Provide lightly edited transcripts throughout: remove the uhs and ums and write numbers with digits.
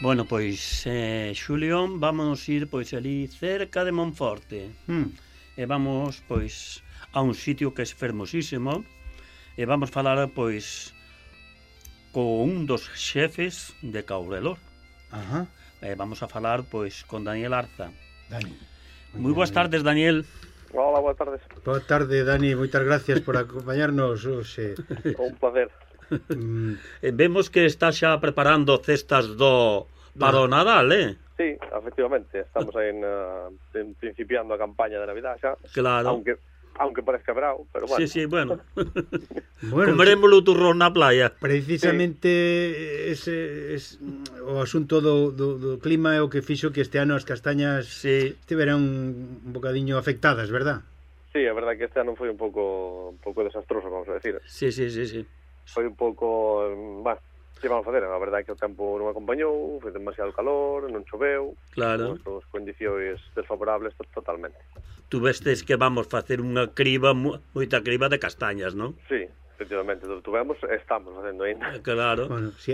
Bueno, pois, Xulio, vámonos ir pois ali cerca de Monforte. E vamos, pois, a un sitio que é fermosísimo. E vamos falar, pois, con un dos xefes de Caurelor. Ajá. Vamos a falar, pois, con Daniel Arza. Dani. Moi boas tardes, Daniel. Hola, boas tardes. Boa tarde, Dani, moitas gracias por acompañarnos hoxe. Un placer. Vemos que estás xa preparando cestas para o Nadal, Sí, efectivamente, estamos aí principiando a campaña de Navidad xa. Claro. Aunque parezca bravo, pero bueno. Sí, bueno. Bueno, comeremos o turrón na playa. Precisamente ese o asunto do clima é o que fixo que este ano as castañas estiveran un bocadiño afectadas, verdad? Sí, a verdade que este ano foi un pouco desastroso, vamos a decir. Sí. Foi un pouco, que vamos a fazer? A verdade que o tempo non acompañou, foi demasiado calor, non choveu. Claro. As condicións desfavorables totalmente. Tu vestes que vamos facer unha criba, moita criba de castañas, non? Sí, efectivamente, tuvemos, estamos facendo ainda. Claro. Bueno, sí,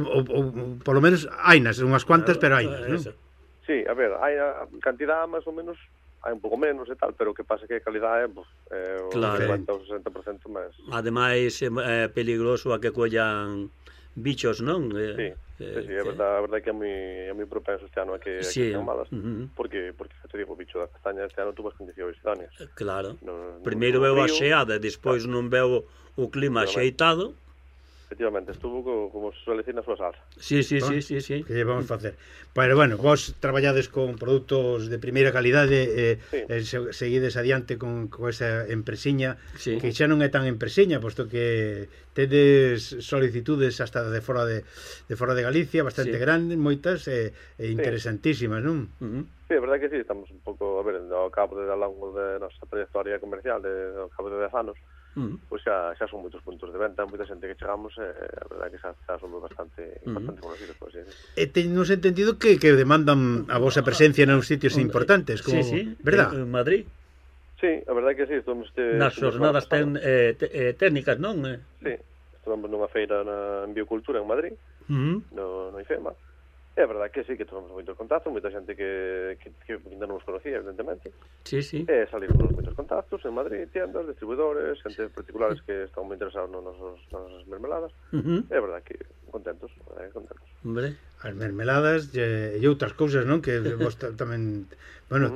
polo menos hainas, unhas cuantas, pero hainas, non? Sí, a ver, hai a cantidad máis ou menos, hai un pouco menos e tal, pero o que pasa que a calidade é claro. 50 ou 60% máis. Ademais, é peligroso a que collan bichos, non? Sí, é verdade que é moi propenso este ano a que sean malas, porque te digo, o bicho da castaña este ano tuvo as condicións idóneas. Claro. Primeiro veo a xeada, despois non veo o clima axeitado. Efectivamente, estuvo como se suele decir na súa salsa. Sí. Que vamos facer? Pero bueno, vos traballades con produtos de primeira calidade seguides adiante con esa empresiña que xa non é tan empresiña, posto que tedes solicitudes hasta de fora de Galicia, bastante grandes, moitas e interesantísimas, non? Sí, é verdade que sí, estamos un pouco, a ver, ao cabo de longo de nosa trayectoria comercial, ao cabo de 10 anos, pois xa son moitos puntos de venta, moita xente que chegamos, a verdade que xa somos bastante conocidos, pois, E tenos entendido que demandan a vosa presencia nos sitios importantes, como, verdad? En Madrid. Sí, a verdade que sí, estamos nas xornadas técnicas, non? Sí, estamos nunha feira en biocultura en Madrid, no IFEMA. É verdade que sí, que tomamos moitos contactos, moita xente que ainda non nos conocía, evidentemente. Sí. E salimos moitos contactos en Madrid, tiendas, distribuidores, xente particulares que están moi interesados nas nosas mermeladas. É verdade que contentos. Hombre, as mermeladas e outras cousas, non? Que vos tamén, bueno,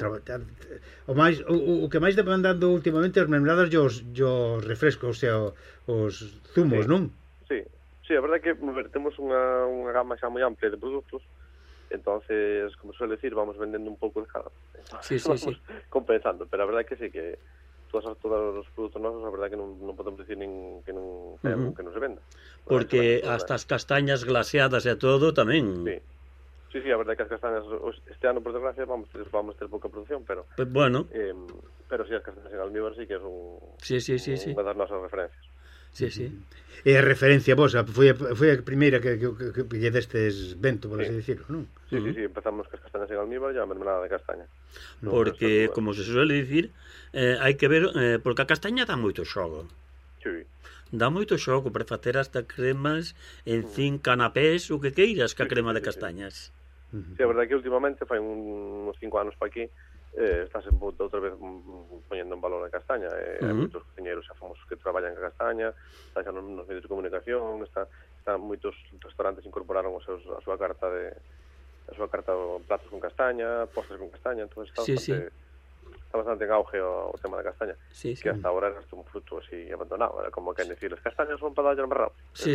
o que máis demandando últimamente as mermeladas e os refrescos, o sea, os zumos, non? Sí, a verdade que temos unha gama xa moi amplia de produtos, entonces, como suele decir, vamos vendendo un pouco de cada. Sí. Compensando, pero a verdade que sí, que todos os produtos nosos, a verdade que non podemos decir que non se venda. Porque hasta as castañas glaseadas e todo tamén. Sí, a verdade que as castañas este ano, por desgracia, vamos ter pouca produción, pero bueno. Pero sí, as castañas en almíbar sí que é unha das nosas referencias. Sí. E a referencia vosa foi a primeira que lle destes vento, por así dicirlo, non? Sí, empezamos con as castañas en almíbar e a mermelada de castaña. Porque, como se suele dicir, hai que ver, porque a castaña dá moito xogo. Sí. Dá moito xogo para facer hasta cremas en canapés, o que queiras, que a crema de castañas. Sí, a verdade que últimamente, fai uns 5 anos para aquí, estáse outra vez poñendo en valor a castaña. Hai moitos cociñeiros xa famosos que traballan ca castaña, están xa nos medios de comunicación, están moitos restaurantes incorporaron a súa carta de platos con castaña, postres con castaña, entón está bastante en auge o tema da castaña, que hasta ahora era un fruto así abandonado, era como que decir, as castañas son para darlle amarrado.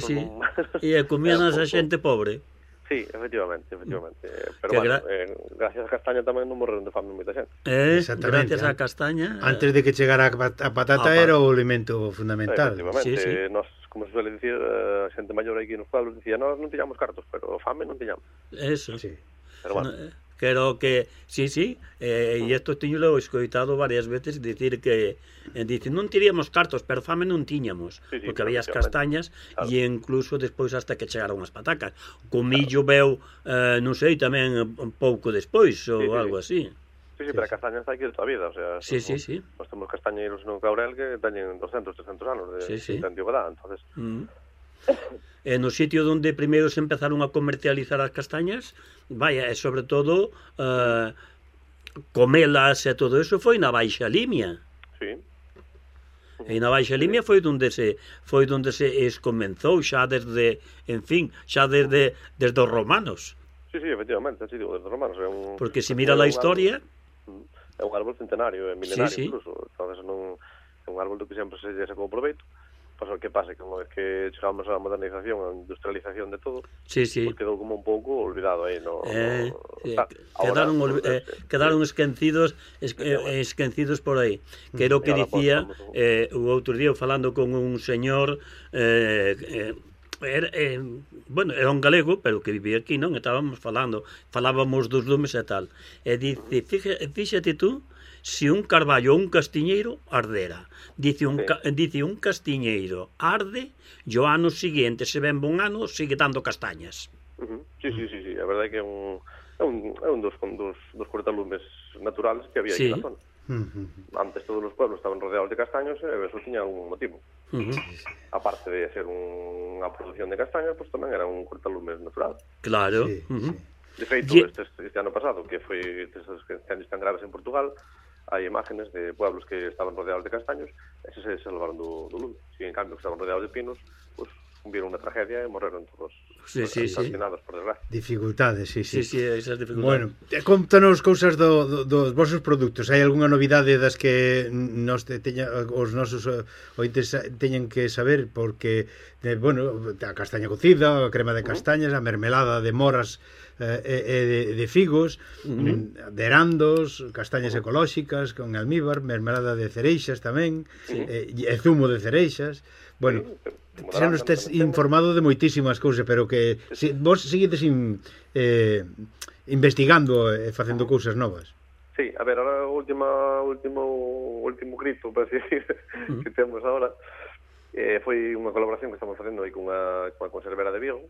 E comían a xente pobre. Sí, efectivamente. Pero bueno, gracias a castaña tamén non morreron de fame moita xente. Gracias a castaña. Antes de que chegara a patata era o alimento fundamental. Efectivamente, nos, como se suele dicir, a xente maior aquí nos pueblos dicía, nós non tiñamos cartos, pero fame non tiñamos. Eso. Sí. Pero bueno. Creo que, e isto teño escoitado varias veces dicir que non tiríamos cartos, pero fame non tiñamos, porque había as castañas e incluso despois hasta que chegaron as patacas. Co millo veu, non sei, tamén un pouco despois ou algo así. Sí, pero a castaña está aquí de toda a vida, o sea, nós temos castañeiros no Caurel que teñen 200, 300 anos de antigüedade, entonces no sitio onde primeiro se empezaron a comercializar as castañas, vaya, e sobre todo comelas e todo eso foi na Baixa Limia. Sí. E na Baixa Limia foi onde se comenzou xa desde, en fin, xa desde os romanos. Sí, efectivamente, sí, digo, desde os romanos. Porque se mira a historia... É un árbol centenario, é milenario incluso. Entonces é un árbol do que sempre se lle sacou proveito. Pois o que pasa que unha vez que chegamos á modernización, á industrialización de todo, pues quedou como un pouco olvidado aí, quedaron esquecidos por aí. Que era o que dicía o outro día falando con un señor bueno, era un galego, pero que vivía aquí, non? Estábamos falábamos dos lumes e tal. E dice, fíxate tú, se un carballo ou un castiñeiro ardera. Dice un castiñeiro arde, e o ano seguinte, se ven bon ano, sigue dando castañas. Sí, a verdade é que é un dos cortalumes naturales que había aquí na zona. Antes todos os pueblos estaban rodeados de castaños e eso tiña algún motivo. Aparte de ser unha produción de castañas, pues tamén era un cortalumes natural. Claro. De feito, este ano pasado, que foi estes incendios tan graves en Portugal, hai imágenes de pueblos que estaban rodeados de castaños e se salvaron do lume. Si en cambio que estaban rodeados de pinos, pues vieron unha tragedia e morreron todos asesinados, por desgracia. Dificultades, sí. Esas dificultades. Bueno, contanos cousas dos vosos produtos. Hai algunha novidade das que os nosos ointes teñen que saber? Porque, bueno, a castaña cocida, a crema de castañas, a mermelada de moras de figos, de erandos, castañas ecolóxicas con almíbar, mermelada de cereixas tamén, e zumo de cereixas. Bueno, xa nos tes informado de moitísimas cousas, pero que vos seguides investigando e facendo cousas novas. Sí, a ver, ahora o último grito, para decir, que temos agora, foi unha colaboración que estamos facendo aí con a conservera de Vigo,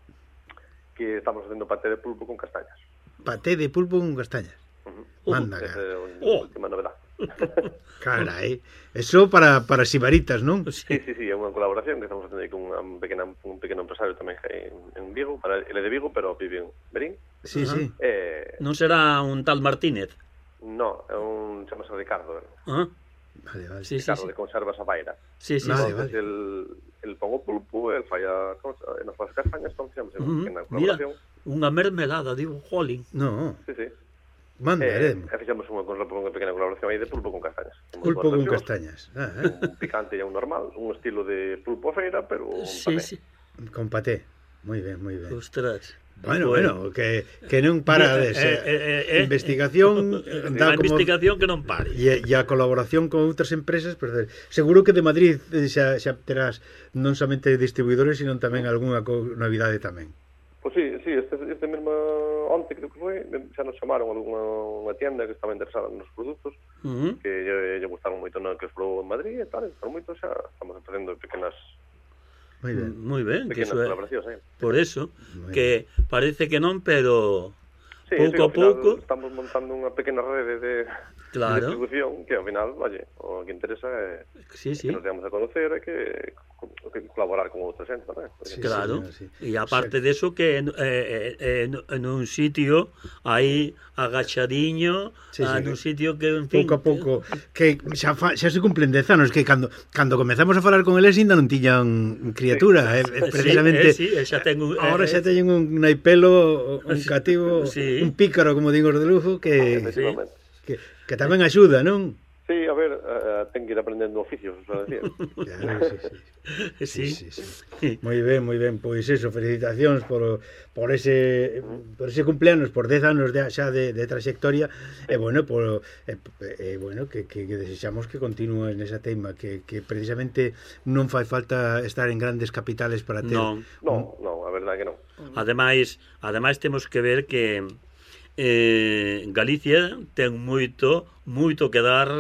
que estamos facendo paté de pulpo con castañas. Paté de pulpo con castañas? Manda, esa é a última novedade. Carai, eso para sibaritas, non? Sí, é unha colaboración que estamos facendo aí con un pequeno empresario tamén que en Vigo, ele é de Vigo, pero vive en Berín. Sí. Non será un tal Martínez? No, é chamase Ricardo. Vale. Ricardo, de Conservas a Baira. Sí. Entonces, el pon o pulpo, el fai nas súas castañas, entón fixamos unha pequena colaboración. Mira, unha mermelada, digo, jolín. No. Sí. Manda, fixamos unha pequena colaboración aí de pulpo con castañas. Pulpo con castañas. Un picante e un normal, un estilo de pulpo a feira, pero un paté. Sí. Con paté. Moi ben. Ostras. Bueno, que non para de ser investigación, a investigación que non pare. E a colaboración con outras empresas, pues, seguro que de Madrid xa terás non somente distribuidores, sino tamén algunha novidade tamén. Pois sí, este mesmo onte creo que foi, xa nos chamaron unha tienda que estaba interesada nos produtos, que lle gustaron moito que os probou en Madrid e tal, por moito xa estamos facendo pequenas moi ben, que eso é por eso que parece que non, pero pouco a pouco estamos montando unha pequena rede de distribución que ao final, o que interesa é que nos demos a conocer e que colaborar con outra xente tamén. Claro, e aparte de eso que en un sitio aí agachadiño, en un sitio que, en fin, pouco a pouco, que xa se cumplen 10 anos, que cando comezamos a falar con eles ainda non tiñan criatura, precisamente xa ten ahora xa teñen un naipelo, un cativo, un pícaro, como digo, de lujo, que tamén axuda, non? Sí, a ver, ten que ir aprendendo oficios, para decir. Sí. Moi ben, pois eso, felicitacións por ese cumpleanos, por 10 anos xa de trayectoria, e bueno, que desexamos que continúe nesa teima, que precisamente non fai falta estar en grandes capitales para ter... Non, a verdade que non. Ademais temos que ver que Galicia ten moito que dar,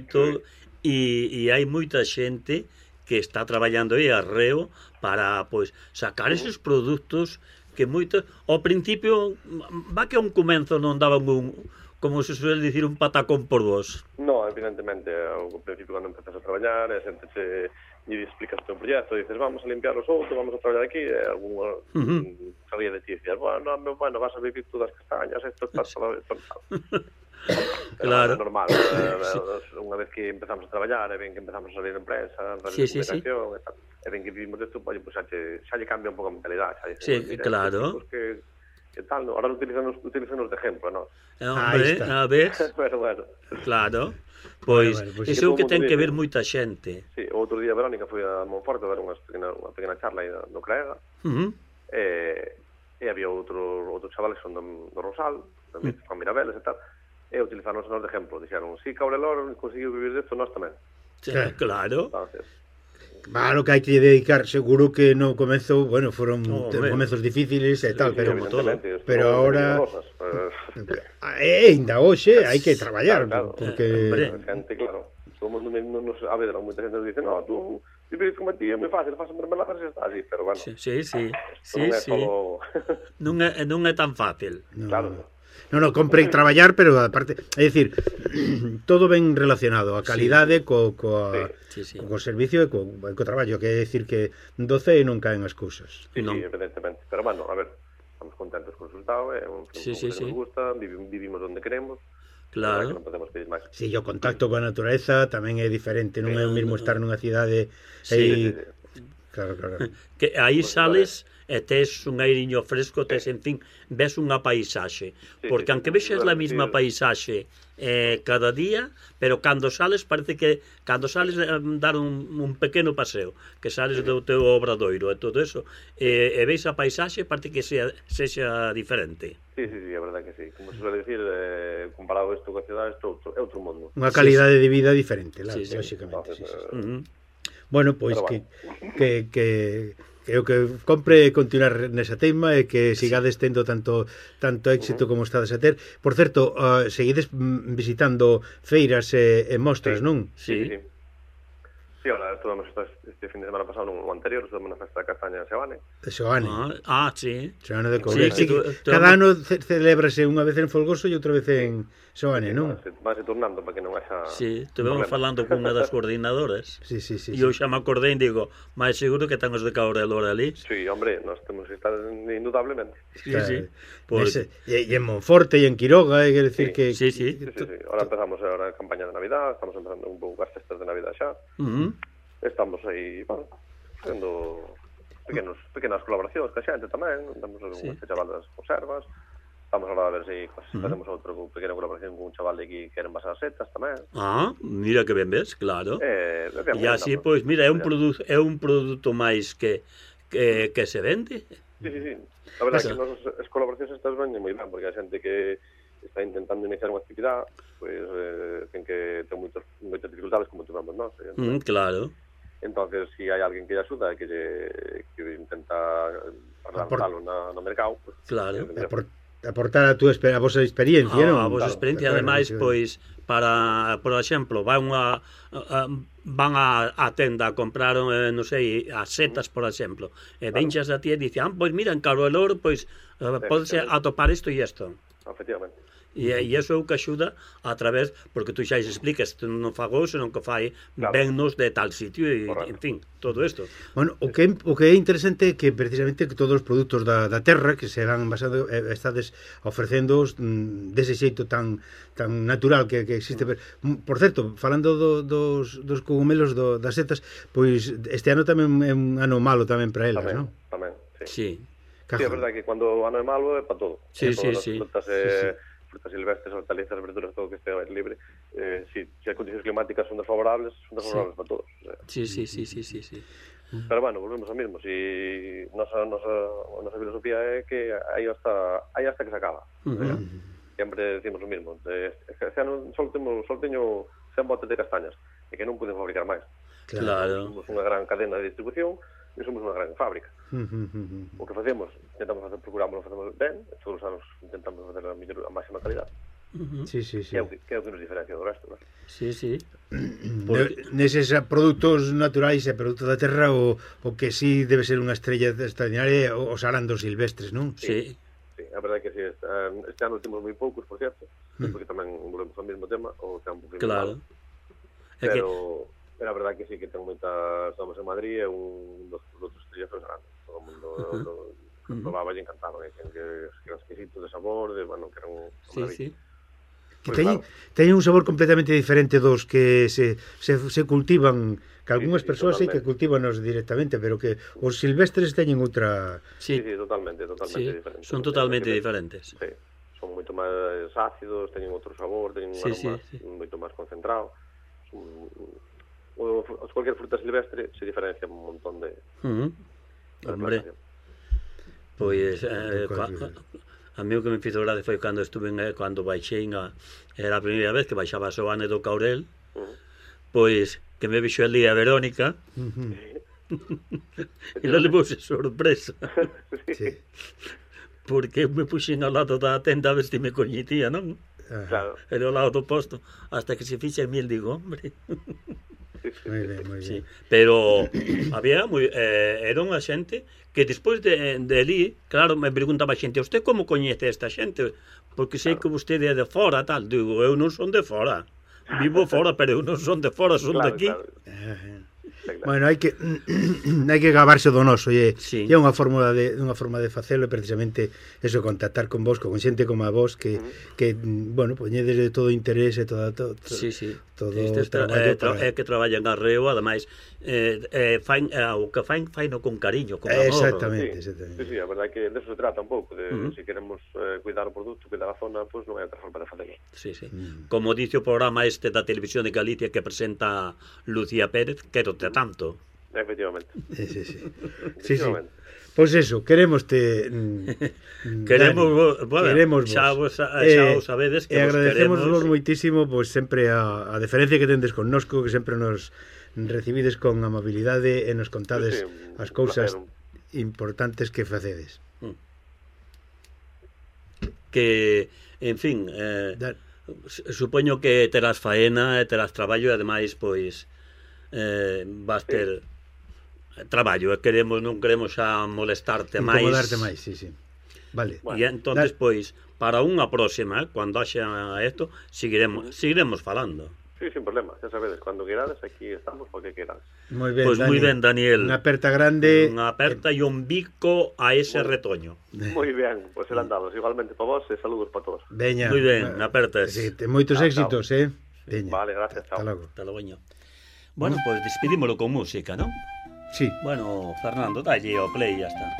e hai moita xente que está traballando aí arreo para, pois, sacar esos produtos que moito, ao principio, va que a un comenzo non daban como se suele dicir, un patacón por vos. No, evidentemente, ao principio cando empezas a traballar, a xente e explicas o teu proxecto, dices, vamos a limpiar os outros, vamos a traballar aquí, e algún sabía de ti, dices, bueno, vas a vivir todas as castañas, esto está todo tal. Claro. É normal, unha vez que empezamos a traballar, é ben que empezamos a salir en prensa, en comunicación, e tal. É ben que vivimos isto, pues, xa lle cambia un pouco a mentalidade, xa dices, claro. Que tal, ahora utilízanos de ejemplo, ¿no? Hombre, a ver. Pero bueno. Claro. Pois, iso é o que ten que ver moita xente. Sí, outro día Verónica foi a Monforte a ver unha pequena charla aí no CREA, e había outros chavales que son do Rosal, tamén con Mirabeles e tal, e utilizaron de ejemplo, dixeron, si Cabrelor conseguiu vivir disto, nós tamén. Sí, claro. Entonces, claro que hai que dedicar, seguro que no comezo, bueno, foron comezos difíciles e tal, pero agora ainda hoxe hai que traballar, porque gente, claro, somos a ver, moita xente dice, no, tú vivir como ti é moi fácil, faz mermeladas e está así, pero bueno. Sí. Non é tan fácil. Claro. No, compre traballar, pero aparte, é dicir, todo ben relacionado, a calidade co servicio e co traballo, que é dicir que 12 non caen as cousas. Sí, evidentemente, pero bueno, a ver, estamos contentos co resultado, é un que nos gusta, vivimos onde queremos. Claro. Non podemos pedir máis. Si, o contacto coa natureza tamén é diferente, non é o mesmo estar nunha cidade Claro. Que aí sales e tes un airiño fresco, tes, en fin, ves unha paisaxe. Porque aunque vexes a mesma paisaxe cada día, pero cando sales, parece que cando sales dar un pequeno paseo, que sales do teu obradoiro e todo eso, e veis a paisaxe, parece que sexa diferente. Sí, é verdade que sí. Como se suele dicir, comparado isto coa cidade, isto é outro mundo. Unha calidade de vida diferente, lógicamente. Bueno, pois que o que compre continuar nesa teima e que sigades tendo tanto éxito como estades a ter. Por certo, seguides visitando feiras e mostras, non? Sí, ahora estuvamos este fin de semana pasado no anterior, estuvamos na festa da castaña de Seoane. De Seoane. Sí. Seoane de Cobre. Cada ano celebrase unha vez en Folgoso e outra vez en Seoane, non? Vai se turnando para que non haxa... Sí, estuvemos falando con unha das coordinadoras. Sí. E eu xa me acordei e digo, máis seguro que ten os de Cabrelor ali. Sí, hombre, nós temos que estar indudablemente. Sí. E en Monforte e en Quiroga, quer decir que... Sí. Ahora empezamos a campaña de Navidad, estamos empezando un pouco as festas de Navidad xa. Estamos aí, bueno, facendo pequenas colaboracións ca xente tamén, damos unhas chaval das conservas, estamos agora a ver se facemos outra pequena colaboración con un chaval de aquí que quere envasar setas tamén. Mira que ben ves, claro. E así, pois, mira, é un produto máis que se vende. Sí. A verdade é que as colaboracións estas venden moi ben, porque a xente que está intentando iniciar unha actividade, pois ten que ter moitas dificultades como tivemos nós. Claro. Entonces, si hai alguén que lle axuda e que intenta lanzalo no mercado, pues, claro, aportar a vosa experiencia, non? A vosa experiencia, ademais, pois, para, por exemplo, van a tenda a comprar, non sei, as setas, por exemplo, e venxas a ti e dicen, pois mira, en Cabrelor, pois, podese atopar isto e isto. Efectivamente. E iso é o que axuda a través, porque tú xa explicas, non fago senón que fai vennos de tal sitio e, en fin, todo isto. Bueno, o que é interesante é que precisamente que todos os produtos da terra que se van basando, estades ofrecéndoos dese xeito tan natural que existe. Por certo, falando dos cogumelos das setas, pois este ano tamén é un ano malo tamén para elas, non? Tamén, sí. Sí, é verdade que cando o ano é malo é para todo. Sí. Frutas silvestres, hortalizas, verduras, todo que este ao aire libre, si as condicións climáticas son desfavorables para todos. Sí. Pero bueno, volvemos ao mesmo. Si nosa filosofía é que aí hasta que se acaba. Sempre decimos o mesmo. Este ano só teño 100 botes de castañas e que non podemos fabricar máis. Claro. Somos unha gran cadena de distribución e somos unha gran fábrica. O que facemos, procuramos facemos ben, todos os anos intentamos facer a máxima calidad. Sí. Que é o que nos diferencia do resto, ¿verdad? Sí. Neses produtos naturais e produtos da terra, o que sí debe ser unha estrella extraordinaria os arandos silvestres, non? Sí. A verdade é que sí, este ano temos moi poucos, por certo. porque tamén volvemos ao mesmo tema, o tempo que claro. Pero a verdade que sí que ten moitas tomas en Madrid, é un dos produtos estrellas grandes. Todo o mundo probaba e encantaba, que eran exquisitos de sabor, de, bueno, que eran... Sí. Que teñen un sabor completamente diferente dos que se cultivan, que algunhas persoas sí que cultívanos directamente, pero que os silvestres teñen outra... Sí, totalmente diferentes. Son totalmente diferentes. Sí, son moito máis ácidos, teñen outro sabor, teñen un aroma moito máis concentrado. Cualquier fruta silvestre se diferencia un montón de... Hombre, pois... A mí o que me fixo gracia foi cando baixei era a primeira vez que baixaba a Soane do Caurel, pois que me vixo ali a Verónica e la levouse sorpresa porque me puxen ao lado da tenda a ver se me coñecía, non? Claro. Era ao lado do posto hasta que se fixe a miel, digo, hombre. Moi ben. Sí. Pero había era unha xente que despois de ali, claro, me preguntaba a xente, usted como coñece esta xente? Porque sei que vostede é de fora, tal. Digo, eu non son de fora. Vivo fora, pero eu non son de fora, son de aquí. Bueno, hai que gabarse do noso e é unha forma de facelo, precisamente eso, contactar con vos, con xente como a vos que bueno, poñedes de todo interés e todo traballo é que traballan arreo, ademais o que faino con cariño, con amor. Exactamente. Sí, a verdade que de eso se trata un pouco, de se queremos cuidar o produto, cuidar a zona, pois non hai outra forma de facelo. Sí. Como dice o programa este da Televisión de Galicia que presenta Lucía Pérez, quérote tanto. Efectivamente. Sí. Pois eso, queremoste queremos xa vos sabedes que vos agradecemos vos moitísimo, pois sempre a deferencia que tendes connosco, que sempre nos recibides con amabilidade e nos contades as cousas importantes que facedes. Que, en fin, supoño que terás faena e terás traballo e ademais, pois, vas ter traballo e non queremos xa molestarte máis. Incomodarte máis, sí. Vale. E entonces, pois, para unha próxima, cando haxa isto, seguiremos falando. Sí, sin problema, xa sabedes, cando querades, aquí estamos porque querades. Moi ben, pois moi ben, Daniel. Unha aperta grande. Unha aperta e un bico a ese retoño. Moi ben, pois eran dados. Igualmente para vos e saludos para todos. Veña. Moi ben, apertas. Sí, moitos éxitos, Veña. Vale, gracias, chao. Hasta logo. Bueno, pois despedímolo con música, non? Sí. Bueno, Fernando, dalle o play e ya está.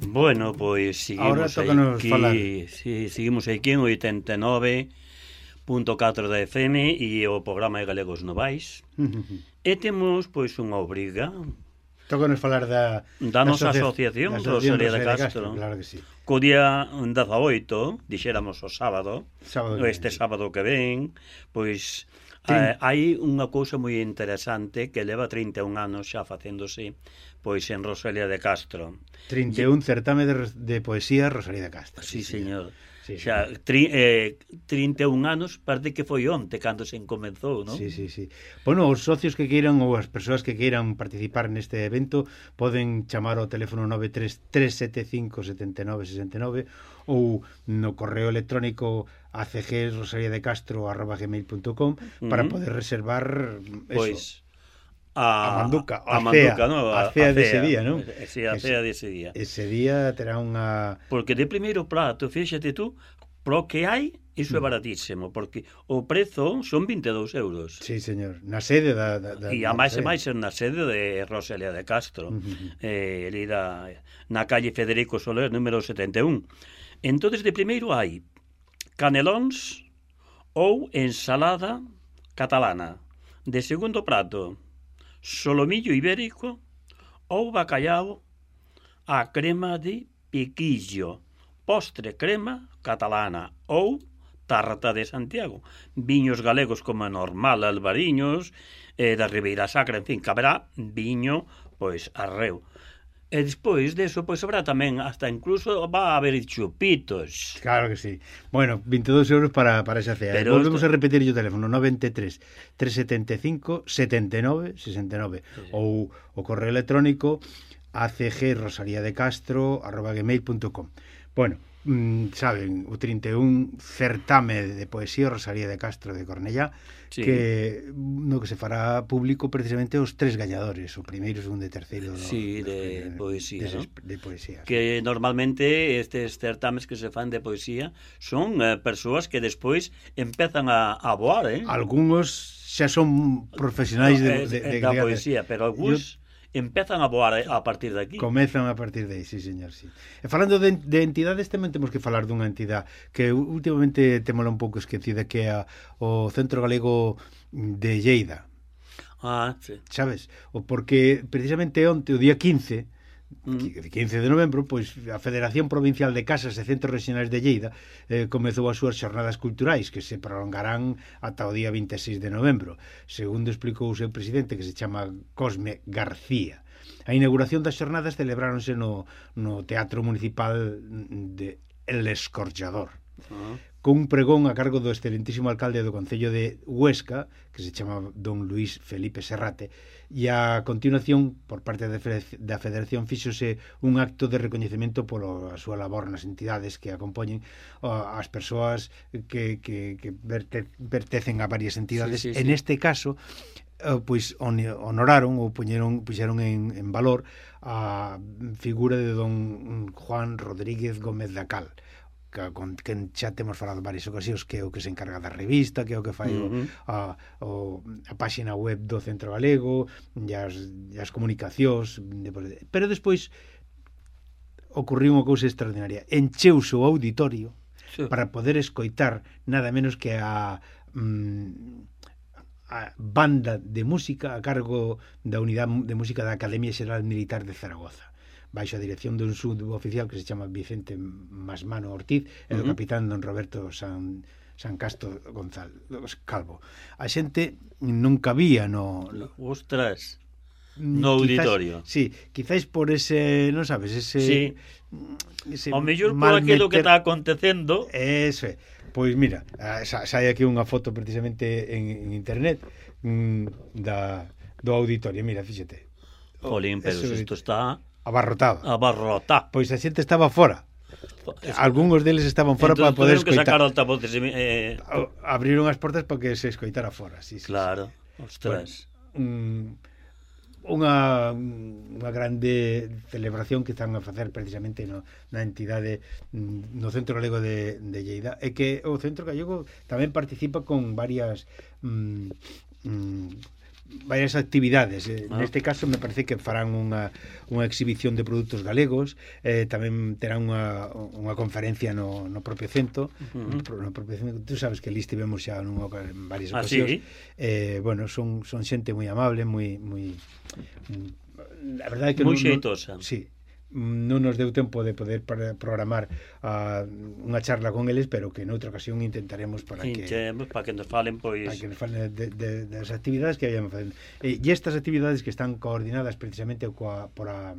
Bueno, pois seguimos aquí, seguimos aquí en 89.4 da FM e o programa de Galegos Novais. E temos, pois, unha obriga. Tócanos falar da nosa asociación Rosalía de Castro. Claro que sí. Co día 18, dixéramos o sábado, este sábado que ven, pois hai unha cousa moi interesante que leva 31 anos xa facéndose pois en Rosalía de Castro. 31 certame de poesía Rosalía de Castro. Sí, señor. Xa, 31 anos, parece que foi onte cando se encomenzou, non? Sí. Bueno, os socios que queiran ou as persoas que queiran participar neste evento poden chamar ao teléfono 933757969 ou no correo electrónico acgrosaliadecastro@gmail.com para poder reservar eso. Pois a Manduca, ¿no? A cea dese día, non? Sí, a cea dese día. Ese día terá unha... Porque de primeiro prato, fíxate tú, pro que hai, iso é baratísimo, porque o prezo son 22 euros. Sí, señor. Na sede da e a máis e máis na sede de Rosalía de Castro, na calle Federico Soler, número 71. Entonces, de primeiro hai canelóns ou ensalada catalana. De segundo prato, solomillo ibérico ou bacalhau a crema de piquillo, postre crema catalana ou tarta de Santiago, viños galegos como normal, albariños, da Ribeira Sacra, en fin, caberá viño, pois, arreo. E despois deso, pois, habrá tamén, hasta incluso va a haber chupitos. Claro que sí. Bueno, 22 euros para esa cea. Pero volvemos a repetir o teléfono, 93 375 79 69. Sí. Ou o correo electrónico acgrosaliadecastro@gmail.com. Bueno, saben, o 31 certame de poesía Rosalía de Castro de Cornellá, sí, que no que se fará público precisamente os 3 gañadores, o primeiro, segundo e terceiro de poesía, ¿no? De poesía. Que normalmente estes certames que se fan de poesía son persoas que despois empezan a voar, Algúns xa son profesionais da poesía, pero algúns empezan a voar a partir de aquí. Comezan a partir de aí, sí, señor, sí. E falando de entidades, tamén temos que falar dunha entidade que últimamente témola un pouco esquecida, que é o Centro Galego de Lleida. Sí. Sabes? Porque precisamente onte, o día 15 de novembro, pois a Federación Provincial de Casas e Centros Regionais de Lleida comezou as súas xornadas culturais, que se prolongarán ata o día 26 de novembro, segundo explicou o seu presidente, que se chama Cosme García. A inauguración das xornadas celebráronse no Teatro Municipal de El Escorchador, con un pregón a cargo do excelentísimo alcalde do Concello de Huesca, que se chama don Luís Felipe Serrate, e a continuación, por parte da Federación, fíxose un acto de recoñecemento pola súa labor nas entidades que acompoñen as persoas que pertencen a varias entidades. Sí. En este caso, pois honoraron ou puxeron en valor a figura de don Juan Rodríguez Gómez da Cal, que xa temos falado varias ocasións, que é o que se encarga da revista, que é o que fai a páxina web do Centro Galego e as comunicacións, pero despois ocurriu unha cousa extraordinaria, encheuse o auditorio para poder escoitar nada menos que a banda de música a cargo da Unidade de Música da Academia Xeral Militar de Zaragoza, baixo a dirección dun suboficial que se chama Vicente Masmano Ortiz e do capitán don Roberto San Casto González Calvo. A xente non cabía no auditorio. Sí, quizáis por ese, non sabes, ese o mellor por aquilo que está acontecendo. Eso é. Pois mira, sai aquí unha foto precisamente en internet do auditorio. Mira, fíxate. Jolín, pero isto está abarrotado. Pois a xente estaba fora. Algúns deles estaban fora para poder escoitar. Que sacar altavoces, abriron as portas para que se escoitara fora. Sí, claro. Ostras. Unha grande celebración que están a facer precisamente na entidade, no Centro Galego de Lleida, e que o Centro Gallego tamén participa con varias varias actividades. Neste caso me parece que farán unha exhibición de produtos galegos, tamén terán unha conferencia no propio centro, no propio centro. Tú sabes que ali estivemos xa en varias ocasións. Bueno, son xente moi amable, moi a verdade é que moi xeitosa. Sí. Non nos deu tempo de poder programar unha charla con eles, pero que noutra ocasión intentaremos para que nos falen, pois, para que nos falen das actividades que habíamos facendo. E estas actividades que están coordinadas precisamente por a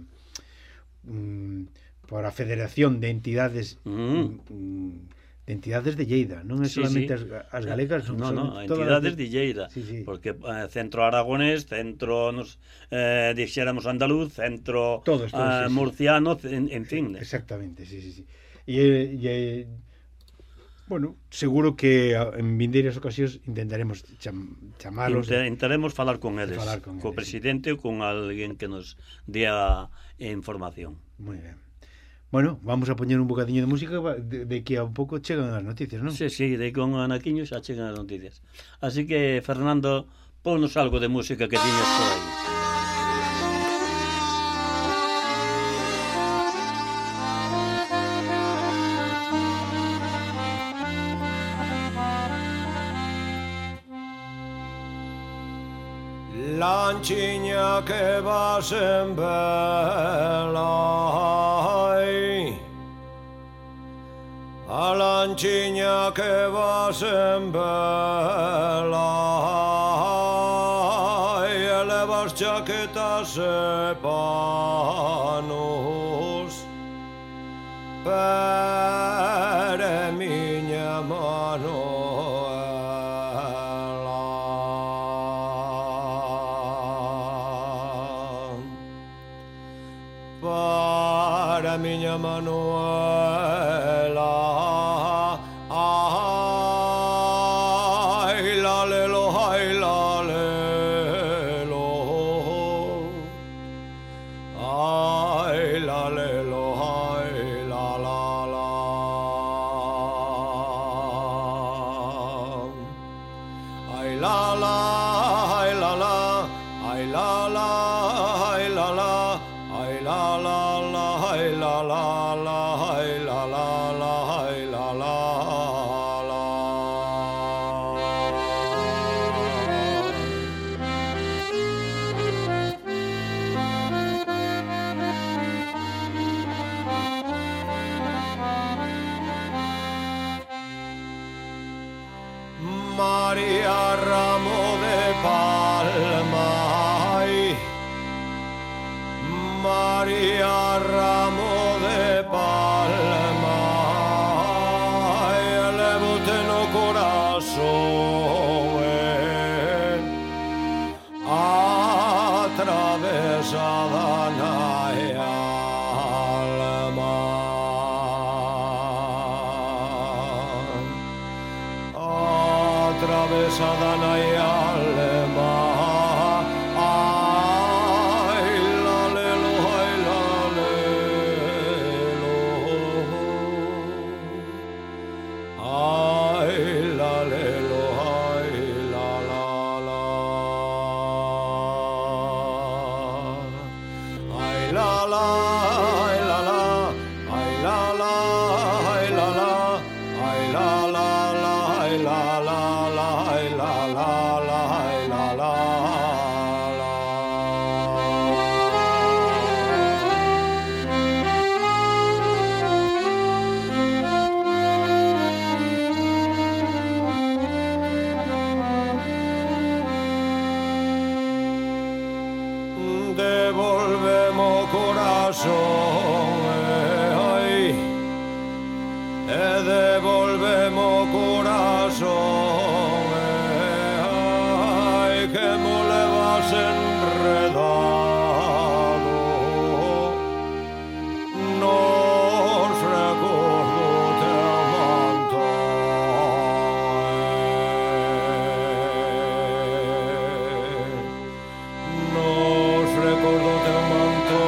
Federación de Entidades entidades de Lleida, non é solamente as galegas, son entidades de Lleida, porque centro aragonés, centro dixéramos andaluz, centro murciano, en fin. Exactamente, sí. E bueno, seguro que en vindeiras ocasións intentaremos chamarlos. Intentaremos falar con eles, co presidente ou con alguén que nos dé a información. Moi ben. Bueno, vamos a poñer un bocadiño de música de que a un pouco chegan as noticias, non? Sí, de con Anaquiño xa chegan as noticias. Así que, Fernando, ponnos algo de música que tiñas por aí. Lanciña que vas en vela, a lanciña que vas en vela, e elevas chaquetas e panos, pere miña mano. Miña Manuela, ay la lelo, ay la lelo, ay la lelo, ay la la la, ay la la, ay la la, ay la la, ay la la, ay la la. Ay la la la, ay la la la, ay la la la. María Ramo de Palma, ay, María Ramo de Palma, elevote no corazón, atravesada na alma, atravesada na alma. Devolvemos corazón, devolvemos corazón, que me levas enredado, nos recuerdo te amanto, nos recuerdo te amanto.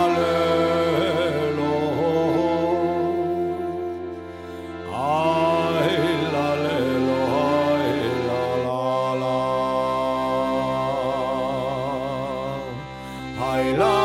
Ay ay la